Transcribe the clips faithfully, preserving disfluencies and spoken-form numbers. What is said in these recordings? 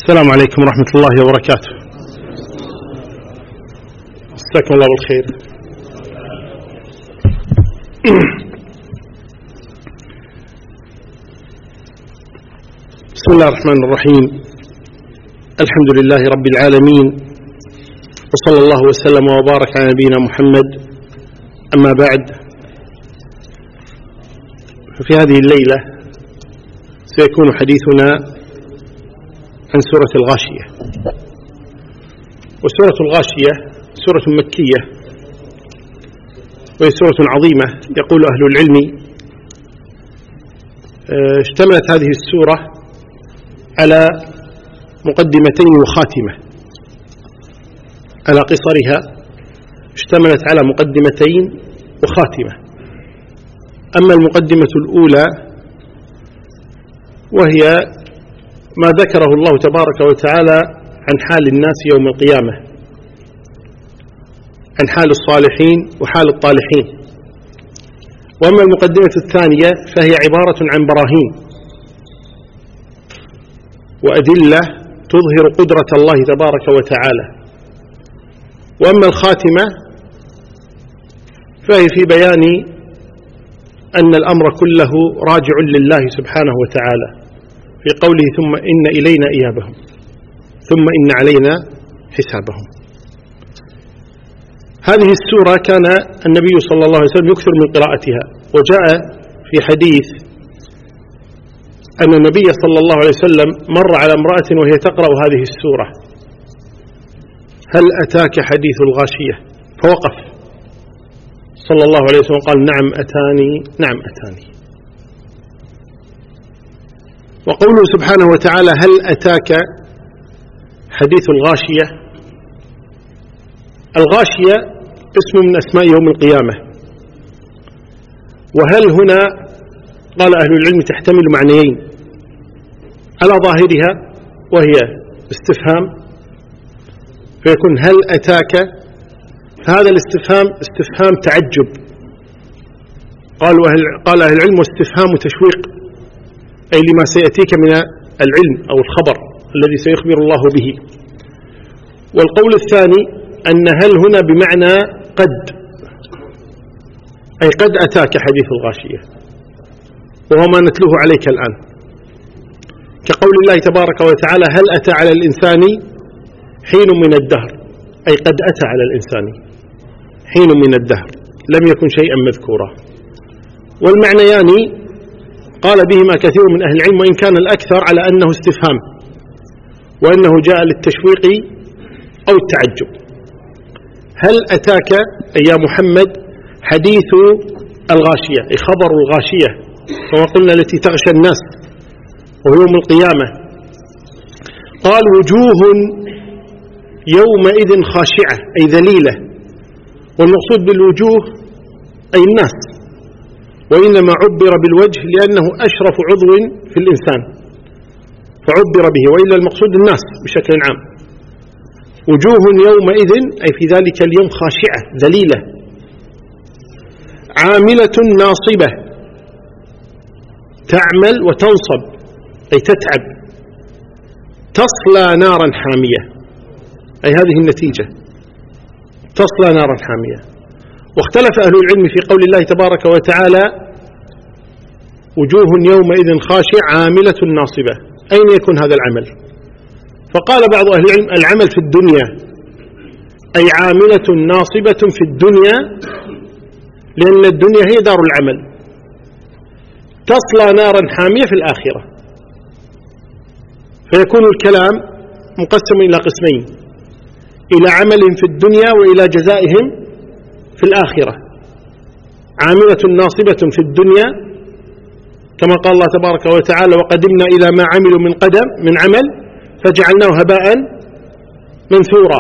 السلام عليكم ورحمة الله وبركاته. مساكم الله بالخير. بسم الله الرحمن الرحيم. الحمد لله رب العالمين، وصلى الله وسلم وبارك على نبينا محمد. أما بعد، ففي هذه الليلة سيكون حديثنا عن سورة الغاشية. وسورة الغاشية سورة مكية، وهي سورة عظيمة. يقول أهل العلم اشتملت هذه السورة على مقدمتين وخاتمة. على قصرها اشتملت على مقدمتين وخاتمة. أما المقدمة الأولى وهي ما ذكره الله تبارك وتعالى عن حال الناس يوم القيامة، عن حال الصالحين وحال الطالحين. وأما المقدمة الثانية فهي عبارة عن براهين وأدلة تظهر قدرة الله تبارك وتعالى. وأما الخاتمة فهي في بيان أن الأمر كله راجع لله سبحانه وتعالى، في قوله ثم إن إلينا إيابهم ثم إن علينا حسابهم. هذه السورة كان النبي صلى الله عليه وسلم يكثر من قراءتها، وجاء في حديث أن النبي صلى الله عليه وسلم مر على امرأة وهي تقرأ هذه السورة: هل أتاك حديث الغاشية؟ فوقف صلى الله عليه وسلم قال: نعم أتاني نعم أتاني. وقوله سبحانه وتعالى: هل أتاك حديث الغاشية؟ الغاشية اسم من أسماء يوم القيامة. وهل هنا قال أهل العلم تحتمل معنيين على ظاهرها، وهي استفهام، فيكون هل أتاك، فهذا الاستفهام استفهام تعجب. قال قال أهل العلم واستفهام تشويق، أي لما سيأتيك من العلم أو الخبر الذي سيخبر الله به. والقول الثاني أن هل هنا بمعنى قد، أي قد أتاك حديث الغاشية، وهو ما نتلوه عليك الآن، كقول الله تبارك وتعالى: هل أتى على الإنسان حين من الدهر، أي قد أتى على الإنسان حين من الدهر لم يكن شيئا مذكورا. والمعنيان قال بهما كثير من أهل العلم، وإن كان الأكثر على أنه استفهام، وأنه جاء للتشويق أو التعجب. هل أتاك أي يا محمد حديث الغاشية، أي خبر الغاشية كما قلنا التي تغشى الناس وهو يوم القيامة. قال: وجوه يومئذ خاشعة، أي ذليلة. والمقصود بالوجوه أي الناس، وإنما عبر بالوجه لأنه أشرف عضو في الإنسان فعبر به، وإلا المقصود الناس بشكل عام. وجوه يومئذ أي في ذلك اليوم خاشعة ذليلة، عاملة ناصبة، تعمل وتنصب أي تتعب، تصلى نارا حامية، أي هذه النتيجة، تصلى نارا حامية. واختلف أهل العلم في قول الله تبارك وتعالى: وجوه يومئذ خاشعة عاملة ناصبة، أين يكون هذا العمل؟ فقال بعض أهل العلم: العمل في الدنيا، أي عاملة ناصبة في الدنيا، لأن الدنيا هي دار العمل. تصلى نارا حامية في الآخرة، فيكون الكلام مقسم إلى قسمين: إلى عمل في الدنيا وإلى جزائهم في الآخرة. عاملة ناصبة في الدنيا كما قال الله تبارك وتعالى: وقدمنا إلى ما عملوا من قدم من عمل فجعلناه هباء منثورا.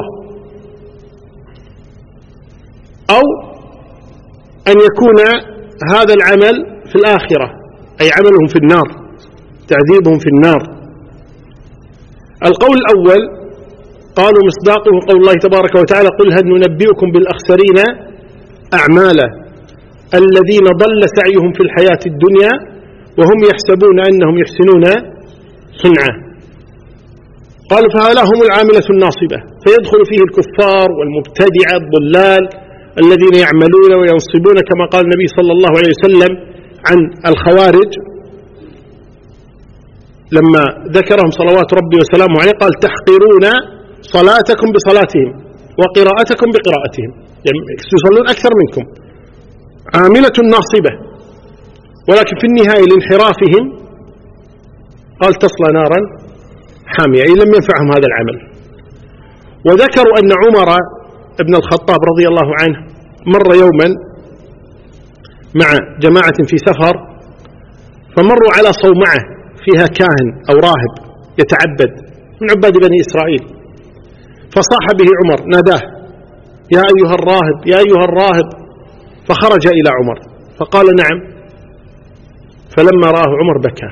أو أن يكون هذا العمل في الآخرة، أي عملهم في النار، تعذيبهم في النار. القول الأول قالوا مصداقه قول الله تبارك وتعالى: قل هل ننبئكم بالأخسرين أعمالا الذين ضل سعيهم في الحياة الدنيا وهم يحسبون أنهم يحسنون صنعا. قالوا فهؤلاء هم العاملة الناصبة، فيدخل فيه الكفار والمبتدعة الضلال الذين يعملون وينصبون كما قال النبي صلى الله عليه وسلم عن الخوارج لما ذكرهم صلوات ربي وسلامه عليه، قال تحقرون صلاتكم بصلاتهم وقراءتكم بقراءتهم، يعني يصلون أكثر منكم، عاملة ناصبة، ولكن في النهاية لانحرافهم قال تصلى نارا حامية، أي لم ينفعهم هذا العمل. وذكروا أن عمر ابن الخطاب رضي الله عنه مر يوما مع جماعة في سفر، فمروا على صومعة فيها كاهن أو راهب يتعبد من عباد بني إسرائيل، فصاح به عمر، ناداه يا أيها الراهب يا أيها الراهب، فخرج إلى عمر فقال نعم، فلما رآه عمر بكى،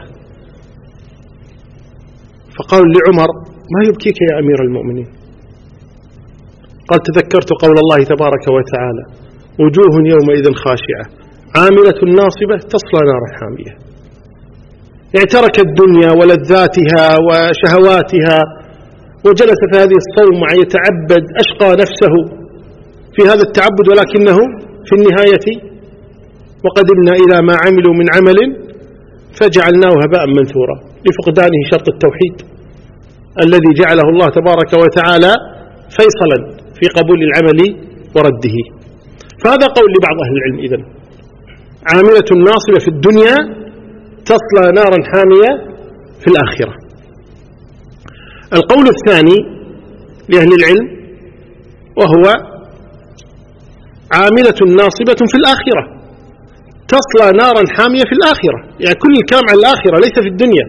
فقال لعمر ما يبكيك يا أمير المؤمنين؟ قال تذكرت قول الله تبارك وتعالى وجوه يومئذ خاشعة عاملة ناصبة تصلى نارا حامية، يعني ترك الدنيا ولذاتها وشهواتها وجلس في هذه الصومعة يتعبد، أشقى نفسه في هذا التعبد، ولكنه في النهاية وقدمنا إلى ما عملوا من عمل فجعلناه هباء منثورا، لفقدانه شرط التوحيد الذي جعله الله تبارك وتعالى فيصلا في قبول العمل ورده. فهذا قول لبعض أهل العلم، إذن عاملة ناصبة في الدنيا تصلى نارا حامية في الآخرة. القول الثاني لأهل العلم وهو عاملة ناصبة في الآخرة تصلى نارا حامية في الآخرة، يعني كل الكلام عن الآخرة ليس في الدنيا.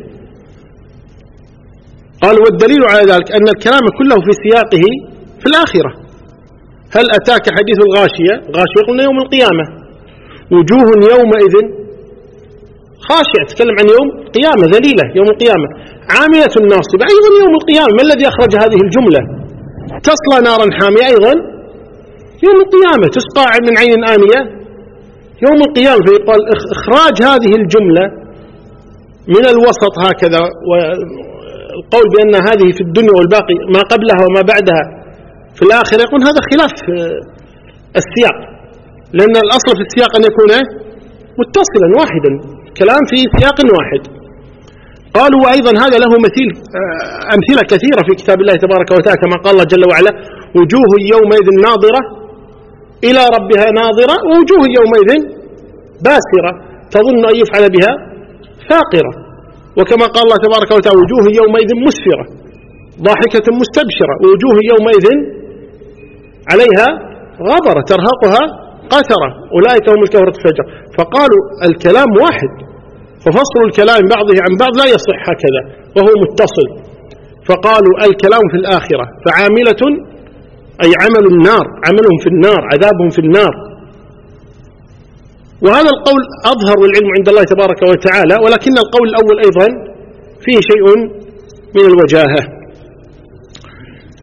قال والدليل على ذلك أن الكلام كله في سياقه في الآخرة. هل أتاك حديث الغاشية؟ غاشية قلنا يوم القيامة، وجوه يومئذ خاشعة تكلم عن يوم القيامة ذليلة يوم القيامة، عاملة ناصبة أيضا يوم القيامة. ما الذي أخرج هذه الجملة؟ تصلى نارا حامية أيضا يوم القيامة، تسقى من عين آنية يوم القيامة. فيقال إخراج هذه الجملة من الوسط هكذا، والقول بأن هذه في الدنيا والباقي ما قبلها وما بعدها في الآخرة، يقول هذا خلاف السياق، لأن الأصل في السياق أن يكون متصلا واحدا، كلام في سياق واحد. قالوا وأيضا هذا له مثيل أمثلة كثيرة في كتاب الله تبارك وتعالى، كما قال الله جل وعلا وجوه يومئذ ناظرة إلى ربها ناظرة ووجوه يومئذ باسرة تظن أن يفعل بها فاقرة، وكما قال الله تبارك وتعالى وجوه يومئذ مسفرة ضاحكة مستبشرة ووجوه يومئذ عليها غبرة ترهقها قترة أولئك هم الكفرة الفجر. فقالوا الكلام واحد، ففصل الكلام بعضه عن بعض لا يصح هكذا وهو متصل. فقالوا الكلام في الآخرة فعاملة أي عمل النار، عملهم في النار، عذابهم في النار. وهذا القول أظهر والعلم عند الله تبارك وتعالى، ولكن القول الأول أيضا فيه شيء من الوجاهة.